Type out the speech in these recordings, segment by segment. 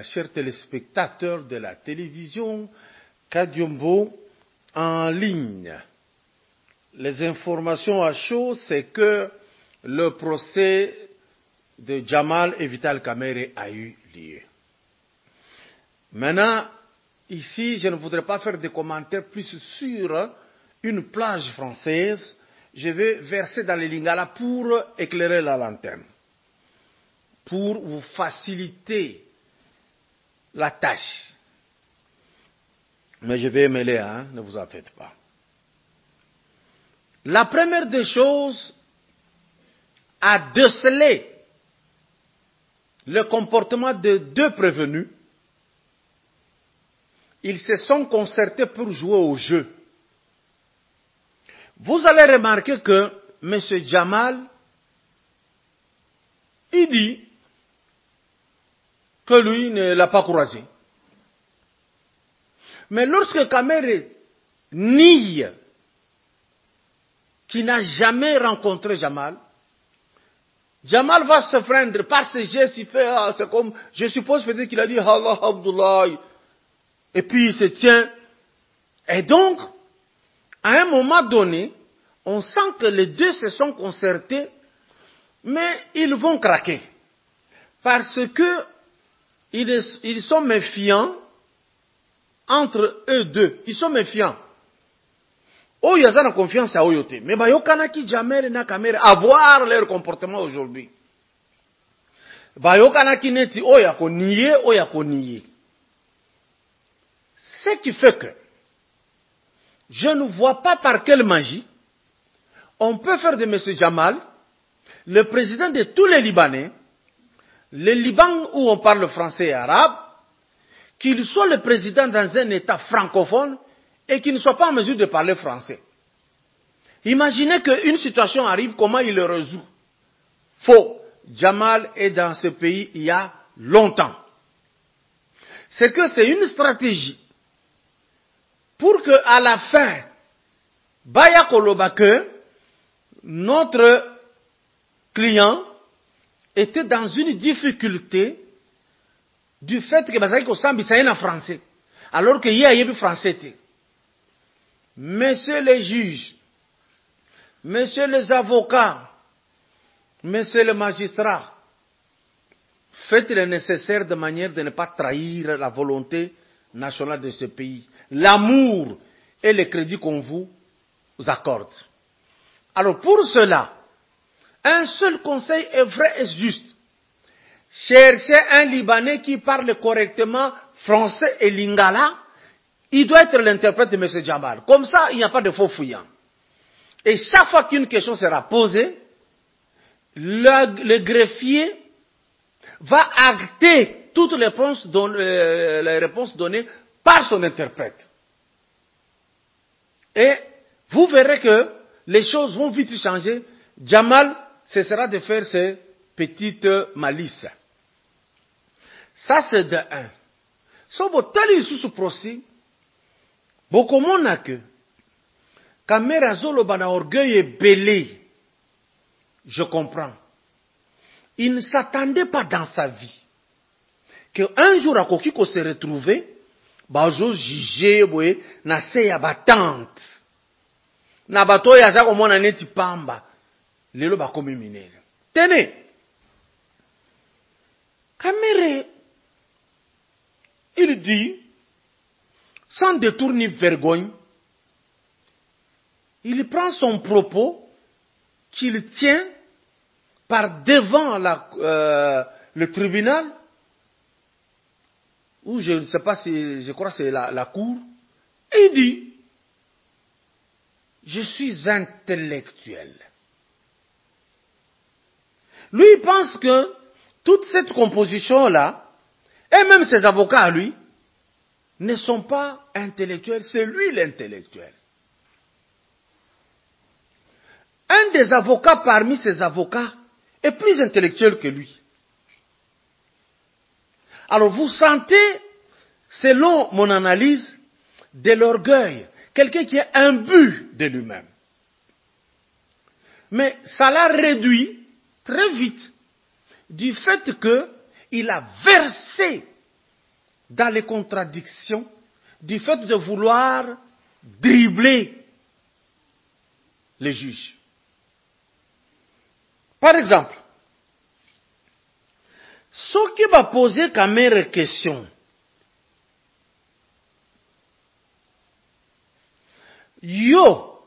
chers téléspectateurs de la télévision Kadiombo en ligne. Les informations à chaud, c'est que le procès de Jamal et Vital Kamerhe a eu lieu. Maintenant, ici, je ne voudrais pas faire des commentaires plus sur une plage française. Je vais verser dans les lingala pour éclairer la lanterne, pour vous faciliter la tâche. Mais je vais mêler, ne vous en faites pas. La première des choses à déceler le comportement de deux prévenus. Ils se sont concertés pour jouer au jeu. Vous allez remarquer que M. Jamal, il dit que lui ne l'a pas croisé. Mais lorsque Kamerhe nie qu'il n'a jamais rencontré Jamal, Jamal va se prendre par ses gestes, il fait, c'est comme, je suppose peut-être qu'il a dit, Allah Abdullah, et puis il se tient. Et donc, à un moment donné, on sent que les deux se sont concertés, mais ils vont craquer. Parce que ils sont méfiants entre eux deux. Ils sont méfiants. Oh, il y a confiance à Oyote. Mais il y a qui jamais na caméra à voir leur comportement aujourd'hui. Il y a qui neti oya ko nié. Ce qui fait que je ne vois pas par quelle magie on peut faire de M. Jamal le président de tous les Libanais, le Liban où on parle français et arabe, qu'il soit le président dans un État francophone et qu'il ne soit pas en mesure de parler français. Imaginez qu'une situation arrive, comment il le résout? Faux. Jamal est dans ce pays il y a longtemps. C'est que c'est une stratégie pour que à la fin, Baya Koloba que notre client était dans une difficulté du fait que Bazaki Sambi c'est en français, alors que hier il y a français. Messieurs les juges, messieurs les avocats, messieurs les magistrats, faites le nécessaire de manière de ne pas trahir la volonté nationale de ce pays, l'amour et le crédit qu'on vous accorde. Alors pour cela, un seul conseil est vrai et juste. Cherchez un Libanais qui parle correctement français et lingala. Il doit être l'interprète de M. Jamal. Comme ça, il n'y a pas de faux fouillant. Et chaque fois qu'une question sera posée, le greffier va acter toutes les réponses données par son interprète. Et vous verrez que les choses vont vite changer. Jamal cessera de faire ses petites malices. Ça, c'est de un. Sobo tali sous procès, beaucoup n'a que Kamerhe Zolo bana orgueil et belé. Je comprends. Il ne s'attendait pas dans sa vie qu'un jour à Kokiko se retrouve, bazo jugé, na se ya batante. Na bato ya za komona neti pamba. Lelo bakomi minene. Tenez. Kamerhe, il dit, sans détour ni vergogne, il prend son propos qu'il tient par devant le tribunal, ou je ne sais pas si, je crois que c'est la cour, et il dit, je suis intellectuel. Lui, il pense que toute cette composition-là, et même ses avocats à lui, ne sont pas intellectuels, c'est lui l'intellectuel. Un des avocats parmi ses avocats est plus intellectuel que lui. Alors vous sentez, selon mon analyse, de l'orgueil, quelqu'un qui est imbu de lui-même. Mais ça l'a réduit très vite du fait qu'il a versé dans les contradictions du fait de vouloir dribbler les juges. Par exemple, ce qui va poser comme question, yo,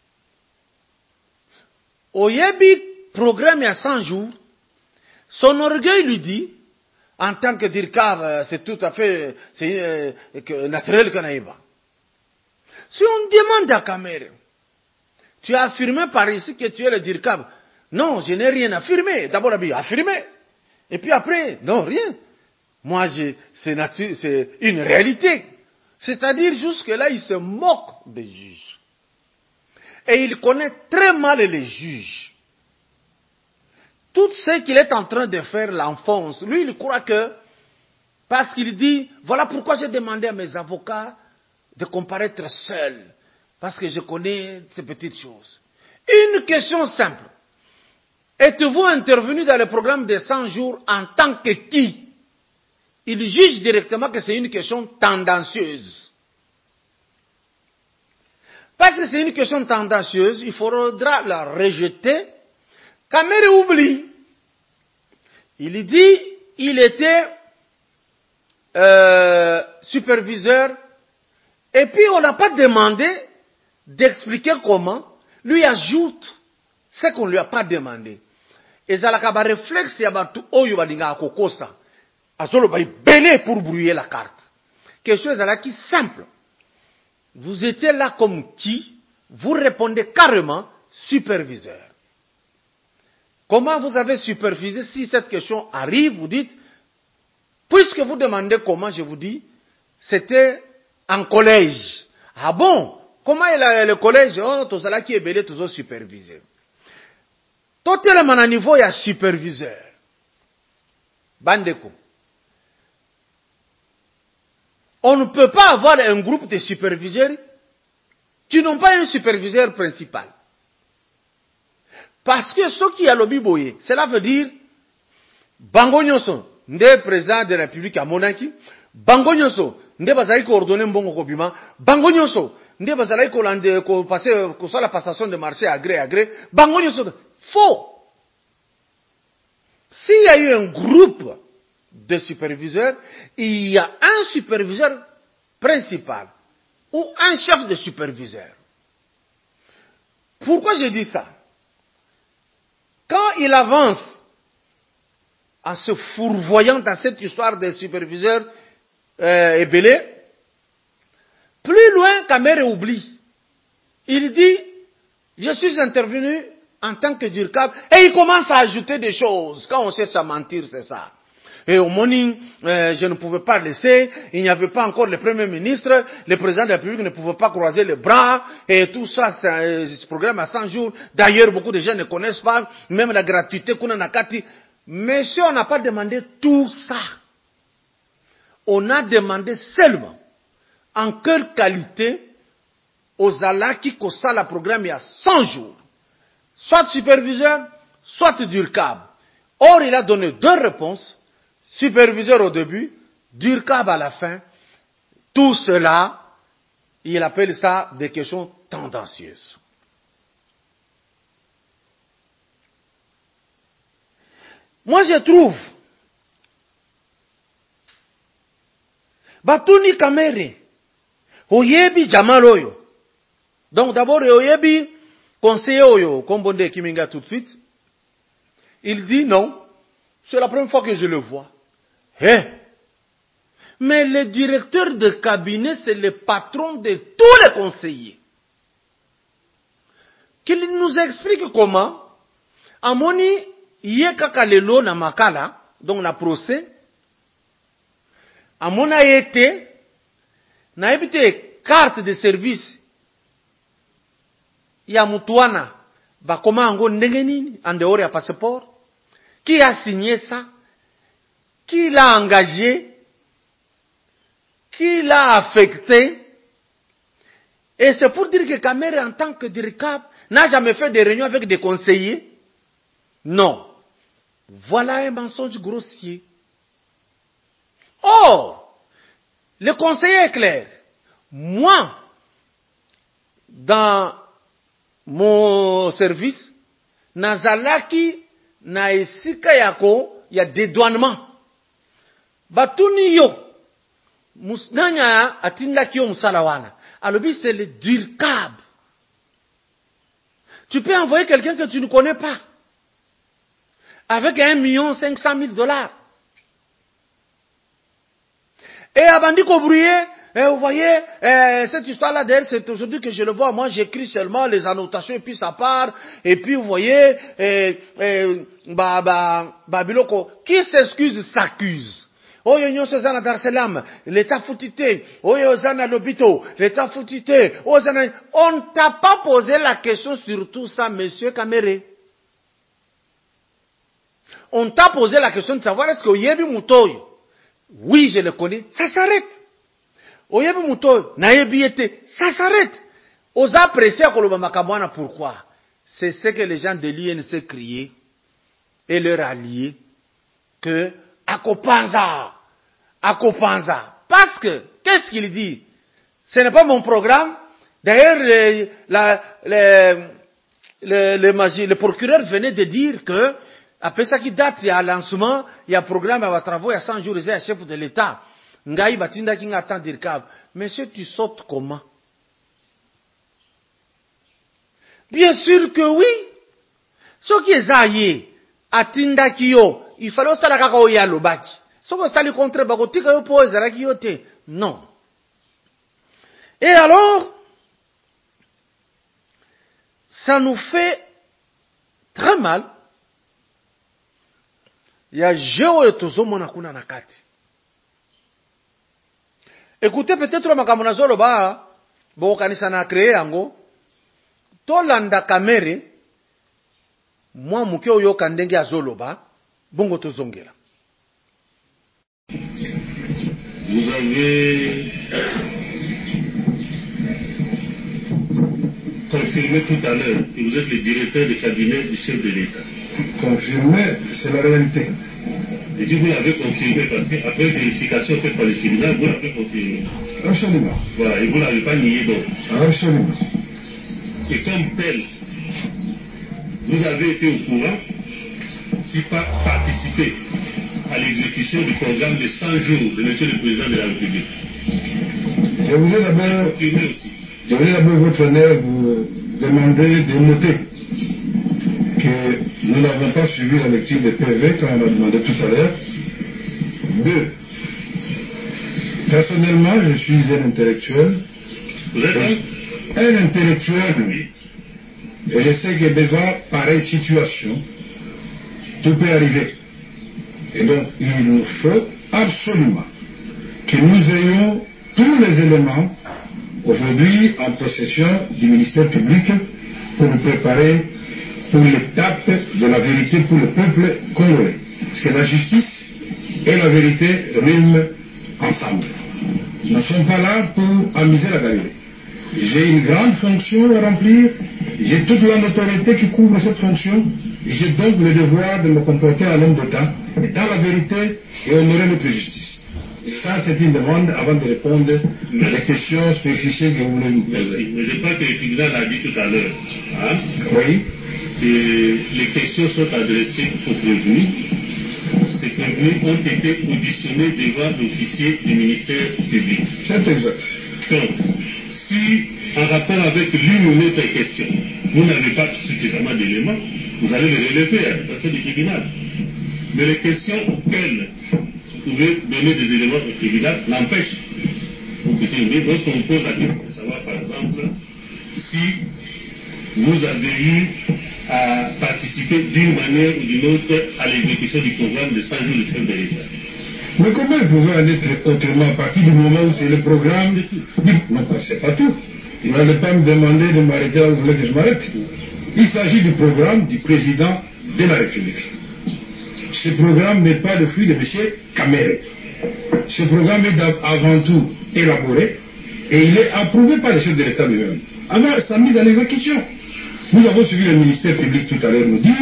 oyebi programme à 100 jours, son orgueil lui dit, en tant que DIRCAB, c'est tout à fait naturel qu'on aille bas. Si on demande à Kamere, tu as affirmé par ici que tu es le DIRCAB. Non, je n'ai rien affirmé. D'abord, affirmé. Et puis après, non, rien. Moi, c'est une réalité. C'est-à-dire, jusque-là, il se moque des juges. Et il connaît très mal les juges. Tout ce qu'il est en train de faire l'enfonce. Lui, il croit que, parce qu'il dit, voilà pourquoi j'ai demandé à mes avocats de comparaître seuls. Parce que je connais ces petites choses. Une question simple. Êtes-vous intervenu dans le programme de 100 jours en tant que qui? Il juge directement que c'est une question tendancieuse. Parce que c'est une question tendancieuse, il faudra la rejeter. Kamere oublie. Il dit, il était superviseur, et puis on n'a pas demandé d'expliquer comment. Lui ajoute ce qu'on ne lui a pas demandé. Et ça la réflexe, il y a tout oyo balinga akokosa. Azolo ba belé pour brouiller la carte. Quelque chose là qui simple. Vous étiez là comme qui? Vous répondez carrément superviseur. Comment vous avez supervisé? Si cette question arrive, vous dites, puisque vous demandez comment, je vous dis, c'était en collège. Ah bon? Comment est le collège? Oh, tout ça qui est belé, tout ça supervisé. Totalement à niveau, il y a superviseur. Bandeko. On ne peut pas avoir un groupe de superviseurs qui n'ont pas un superviseur principal. Parce que ce qui a lobby boye, cela veut dire, Bango Nyonso, nde président de la République à Monaki, Bango Nyonso, nde bazali coordonné mbongo kobima, Bango Nyonso, nde bazali ko passer, ko la passation de marché à gré, Bango Nyonso, faux. S'il y a eu un groupe de superviseurs, il y a un superviseur principal ou un chef de superviseur. Pourquoi je dis ça? Quand il avance en se fourvoyant dans cette histoire de superviseur ébélé, plus loin, Kamere oublie. Il dit, je suis intervenu en tant que DIRCAB, et il commence à ajouter des choses. Quand on cherche à mentir, c'est ça. Et au morning, je ne pouvais pas laisser, il n'y avait pas encore le Premier ministre, le président de la République ne pouvait pas croiser les bras, et tout ça, c'est ce programme à 100 jours. D'ailleurs, beaucoup de gens ne connaissent pas, même la gratuité qu'on a nakati. Mais si on n'a pas demandé tout ça, on a demandé seulement, en quelle qualité, aux Alaki Kosa la programme il y a 100 jours. Soit superviseur, soit DIRCAB. Or, il a donné deux réponses. Superviseur au début, DIRCAB à la fin. Tout cela, il appelle ça des questions tendancieuses. Moi, je trouve, Batuni Kamere, Oyebi Jamal Oyo. Donc d'abord, Oyebi, conseiller Oyo, Kombonde Kiminga tout de suite, il dit non, c'est la première fois que je le vois. Mais le directeur de cabinet, c'est le patron de tous les conseillers. Qu'il nous explique comment, Amoni, Yekaka Lelo na Makala, donc na procès, Amona été, na évité carte de service, ya mutuana, ba comment ango ndengenini, en dehors ya passeport, qui a signé ça, qui l'a engagé, qui l'a affecté. Et c'est pour dire que Kamere, en tant que DIRCAB, n'a jamais fait de réunion avec des conseillers. Non. Voilà un mensonge grossier. Or, Le conseiller est clair. Moi, dans mon service, nazalaki na esika yako ya dédouanement. Batuni yo, musnanya atindaki yo musalawana. Alobi c'est le DIRCAB. Tu peux envoyer quelqu'un que tu ne connais pas. Avec 1,5 million. Et Abandi Kobrouye, vous voyez, cette histoire-là d'ailleurs, c'est aujourd'hui que je le vois. Moi, j'écris seulement les annotations et puis ça part. Et puis, vous voyez, Babiloko, qui s'excuse, s'accuse. Oyo nyo sezana Dar es Salaam, l'État foutité. Oyo zana l'hôpital, l'État foutité. On ne t'a pas posé la question sur tout ça, monsieur Kamere. On t'a posé la question de savoir est-ce que Oyebi Moutoy, oui, je le connais, ça s'arrête. Oyebi Moutoy, Nayebi était, ça s'arrête. Osa apprécier Koloba Makamwana, pourquoi? C'est ce que les gens de l'INC criaient et leur alliés que Akopanza. Parce que, qu'est-ce qu'il dit? Ce n'est pas mon programme. D'ailleurs, le procureur venait de dire que, après ça qui date, il y a un lancement, il y a un programme, il y a travaux, il y a 100 jours, il y a un chef de l'État. Ngaï Batinda qui attend DIRCAB. Monsieur, tu sautes comment? Bien sûr que oui. Ce qui est aillé, Atinda Kiyo, il fallait aussi la kaka oya lobaki. Ce que ça lui contre bagotika yo po ezaraki yo te. Non. Et alors, ça nous fait très mal. Il y a Géo et Tozo Monakuna Nakati. Écoutez, peut-être le Makamonazolo ba, bon, kanisa na créé ango, Tolanda Kamere, moi, Mukeo yo kandenge azoloba, bongo tozongela. Vous avez confirmé tout à l'heure que vous êtes le directeur de cabinet du chef de l'État. Confirmé, c'est la réalité. Et puis vous l'avez confirmé parce qu'après vérification faite par le tribunal, vous l'avez confirmé. Absolument. Voilà, et vous ne l'avez pas nié donc. Absolument. Et comme tel, vous avez été au courant, si pas participer à l'exécution du programme de 100 jours de M. le Président de la République. Je voulais d'abord votre honneur vous demander de noter que nous n'avons pas suivi la lecture des PV comme on a demandé tout à l'heure. 2. Personnellement, je suis un intellectuel. Vous êtes un intellectuel, oui. Et je sais que devant pareille situation, tout peut arriver. Et donc, il nous faut absolument que nous ayons tous les éléments aujourd'hui en possession du ministère public pour nous préparer pour l'étape de la vérité pour le peuple congolais. Parce que la justice et la vérité riment ensemble. Nous ne sommes pas là pour amuser la galerie. J'ai une grande fonction à remplir, j'ai toute la notoriété qui couvre cette fonction, et j'ai donc le devoir de me comporter en homme d'État, dans la vérité et honorer notre justice. Ça, c'est une demande avant de répondre aux questions superficielles que vous voulez nous poser. Mais je crois que le tribunal a dit tout à l'heure, hein, oui, que les questions sont adressées aux prévenus. Ces prévenus ont été auditionnés devant l'officier du ministère public. C'est exact. Donc, si, en rapport avec l'une ou l'autre question, vous n'avez pas suffisamment d'éléments, vous allez le relever à la personne du tribunal. Mais les questions auxquelles vous pouvez donner des éléments au tribunal l'empêchent. Lorsqu'on vous pose la question de savoir, par exemple, si vous avez eu à participer d'une manière ou d'une autre à l'exécution du programme de 100 jours de chef de l'État. Mais comment vous pouvez en être autrement à partir du moment où c'est le programme? Non, c'est pas tout. Vous n'allez pas me demander de m'arrêter là où vous voulez que je m'arrête. Il s'agit du programme du président de la République. Ce programme n'est pas le fruit de M. Kamere. Ce programme est avant tout élaboré et il est approuvé par le chef de l'État lui-même. Avant sa mise en exécution, nous avons suivi le ministère public tout à l'heure nous dire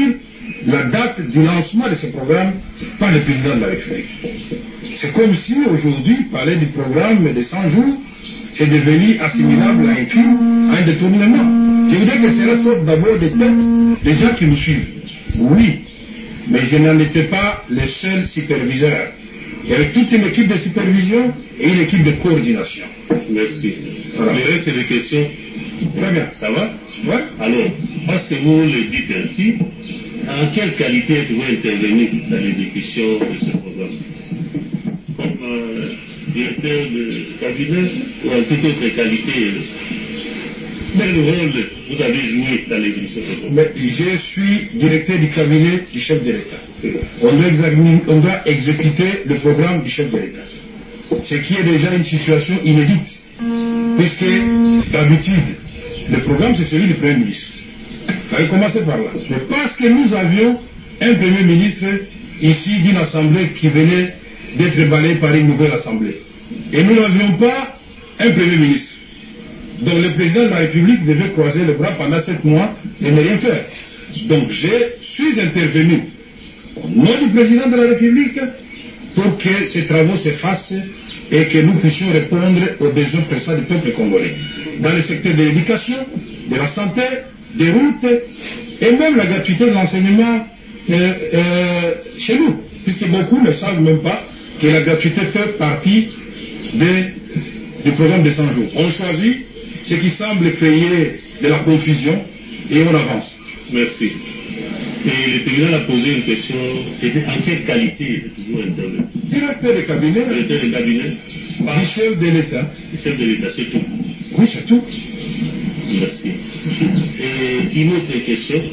la date du lancement de ce programme par le président de la République. C'est comme si aujourd'hui, parler du programme des 100 jours, c'est devenu assimilable à un crime, à un détournement. Je voudrais que cela sorte d'abord des têtes des gens qui nous suivent. Oui, mais je n'en étais pas le seul superviseur. Il y avait toute une équipe de supervision et une équipe de coordination. Merci. Voilà. Le reste, c'est des questions. Très bien. Ça va? Ouais. Alors, parce que vous le dites ainsi, en quelle qualité êtes-vous intervenu dans l'exécution de ce programme? Comme directeur de cabinet ou en toute autre qualité? Quel rôle vous avez joué dans l'exécution de ce programme? Mais je suis directeur du cabinet du chef de l'État. On doit exécuter le programme du chef de l'État. Ce qui est déjà une situation inédite. Puisque d'habitude, le programme c'est celui du Premier ministre. Il fallait commencer par là. Mais parce que nous avions un Premier ministre ici d'une assemblée qui venait d'être balayée par une nouvelle assemblée. Et nous n'avions pas un Premier ministre. Donc le président de la République devait croiser les bras pendant 7 mois et ne rien faire. Donc je suis intervenu au nom du président de la République pour que ces travaux se fassent et que nous puissions répondre aux besoins pressants du peuple congolais. Dans le secteur de l'éducation, de la santé, des routes et même la gratuité de l'enseignement chez nous. Puisque beaucoup ne savent même pas que la gratuité fait partie du programme de 100 jours. On choisit ce qui semble créer de la confusion et on avance. Merci. Et le tribunal a posé une question, en quelle qualité êtes-vous intervenu? Directeur de cabinet. Directeur de cabinet. Du chef de l'État. Le chef de l'État, c'est tout. Oui, c'est tout. Merci. Et une autre question,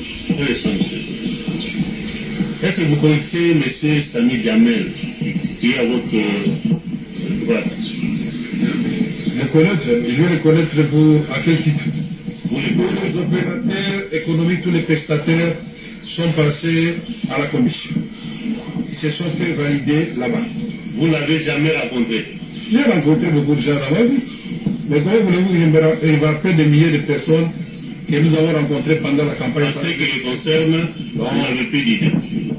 est-ce que vous connaissez M. Sami Djamel, qui est à votre droite? Je vais le connaître à quel titre? Vous les Tous connaissez? les opérateurs économiques, tous les prestataires sont passés à la commission. Ils se sont fait valider là-bas. Vous ne l'avez jamais rencontré? J'ai rencontré beaucoup de gens dans ma vie. Mais comment voulez-vous que je me rappelle des milliers de personnes que nous avons rencontrées pendant la campagne? En ce qui les concerne, vous n'avez plus d'idée.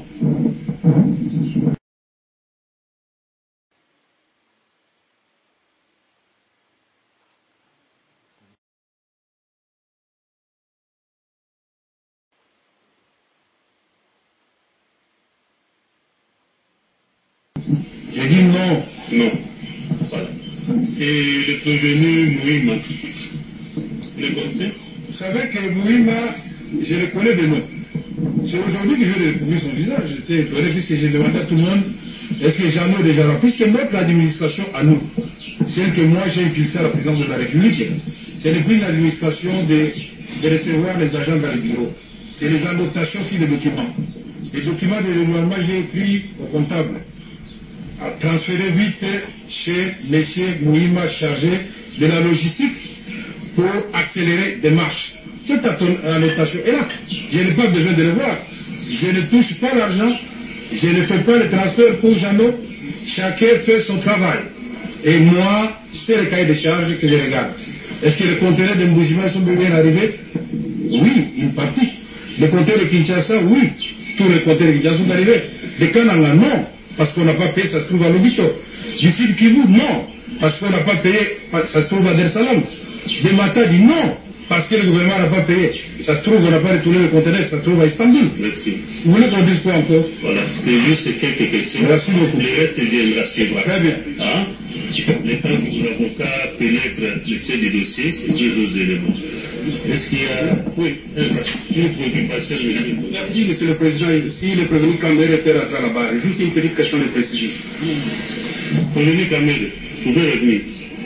J'ai dit non. Non. Voilà. Et le prévenu Mouima, vous le connaissez? Vous savez que Mouima, je le connais de nom. C'est aujourd'hui que je vais découvrir son visage. J'étais étonné puisque j'ai demandé à tout le monde est-ce que j'en ai déjà là? Puisque notre administration à nous, celle que moi j'ai impulsée à la présidence de la République, c'est depuis l'administration de recevoir les agents dans les bureaux. C'est les annotations sur les documents. Les documents de l'éloignement, j'ai écrit au comptable. A transféré vite chez M. Mouima chargé de la logistique pour accélérer des marches. Cette annotation est là. Je n'ai pas besoin de le voir. Je ne touche pas l'argent. Je ne fais pas le transfert pour Jeannot. Chacun fait son travail. Et moi, c'est le cahier de charge que je regarde. Est-ce que les conteneurs de Mboujima sont bien arrivés? Oui, une partie. Les conteneurs de Kinshasa, oui. Tous les conteneurs de Kinshasa sont arrivés. De Kananga, non. Parce qu'on n'a pas payé, ça se trouve à Lobito. Du Sud Kivu, non. Parce qu'on n'a pas payé, ça se trouve à Dar es Salaam. De Matadi, non. Parce que le gouvernement n'a pas payé. Ça se trouve, on n'a pas retourné le conteneur, ça se trouve à Istanbul. Merci. Vous voulez qu'on dise quoi encore? Voilà, c'est juste quelques questions. Merci beaucoup. Le reste viendra chez moi. Très bien. Hein? Le temps que vos avocats pénètrent le tiers du dossier et tous les autres éléments. Est-ce qu'il y a une préoccupation, monsieur? Merci, monsieur le président. Si le prévenu Kamel était rentré là-bas, juste une petite question de précision. Prévenu Kamel, vous pouvez revenir.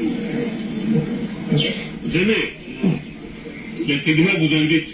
Venez. Le tribunal vous invite.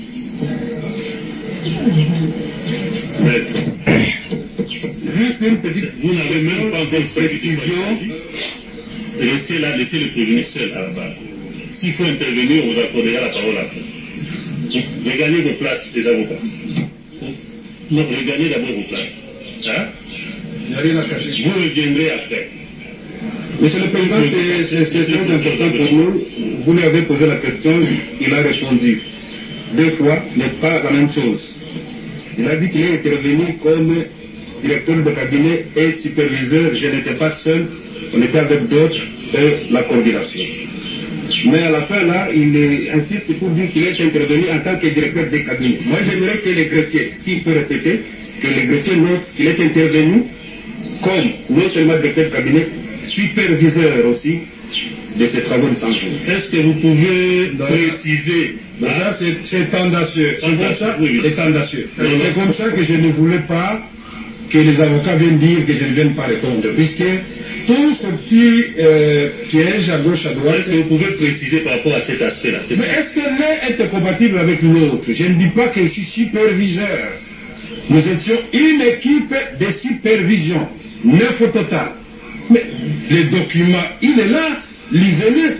Juste une petite Vous n'avez même pas encore précision. Laissez le prévenu seul à la barre. S'il faut intervenir, on vous accordera la parole après. Regagnez vos places, les avocats. Non, regagnez d'abord vos places. Hein? Il n'y a rien à cacher. Vous reviendrez après. Monsieur le président, c'est très important pour nous. Vous lui avez posé la question, il a répondu. 2 fois n'est pas la même chose. Il a dit qu'il est intervenu comme directeur de cabinet et superviseur. Je n'étais pas seul, on était avec d'autres de la coordination. Mais à la fin, là, il insiste pour dire qu'il est intervenu en tant que directeur de cabinet. Moi, j'aimerais que les Greciens, s'il peut répéter, que les Greciens notent qu'il est intervenu comme non seulement directeur de cabinet, superviseur aussi de ces travaux de 100 jours. Est-ce que vous pouvez préciser? Ça, c'est tendancieux. C'est comme ça, oui. c'est tendancieux. C'est comme ça que je ne voulais pas que les avocats viennent dire que je ne vienne pas répondre, puisque tout ce petit piège à gauche, à droite... Est-ce que vous pouvez préciser par rapport à cet aspect-là? Mais est-ce que l'un est incompatible avec l'autre? Je ne dis pas que je suis superviseur. Nous étions une équipe de supervision, 9 au total. Mais les documents, il est là, lisez-le.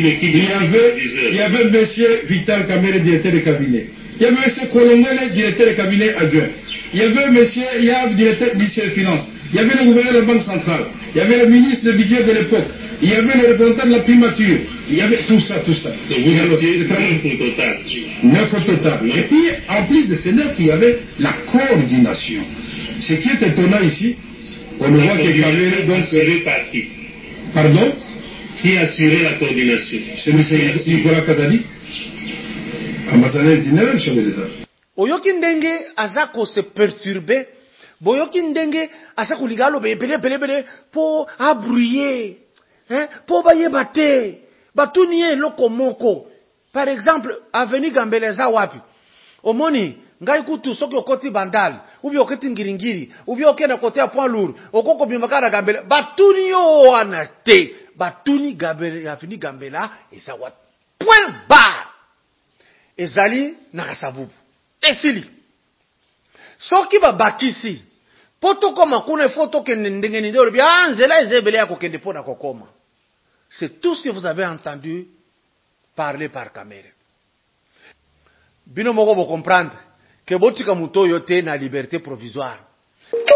Il y avait M. Vital Kamere, directeur de cabinet. Il y avait M. Colombo, directeur de cabinet adjoint. Il y avait M. Yab, directeur du ministère des Finances. Il y avait le gouverneur de la Banque centrale. Il y avait le ministre du budget de l'époque. Il y avait le représentant de la primature. Il y avait tout ça. Donc vous étiez 9 au total. 9 au total. Et puis, en plus de ces 9, il y avait la coordination. Ce qui est étonnant ici, on voit que Kamere, donc... Assuré par qui? Pardon? Qui assurait la coordination? C'est M. Nicolas Kazadi, ambassadeur général, chef de l'État. Oyoki ndenge aza ko se perturber, boyoki ndenge aza kuligalo bele po abrouiller, po bayeba te, batunie loko moko. Par exemple, avenue Gambeleza wapi? Omoni ngai kutu soki okoti bandal, ubi okoti ngiringiri, ubi okenda kote ya point lourd, okoko bimakara Gambela, batuni yo wana te, batuni Gambela, avenue Gambela eza wapi? Point barre. Ezali nakasavubu. Esili. Soki babakisi. Poto koma kuna foto kende ndenge ndenge bia nzela ezebele ya kokende pona kokoma. C'est tout ce que vous avez entendu parler par Kamere. Bino moko bo comprendre que botika muto yote na liberté provisoire.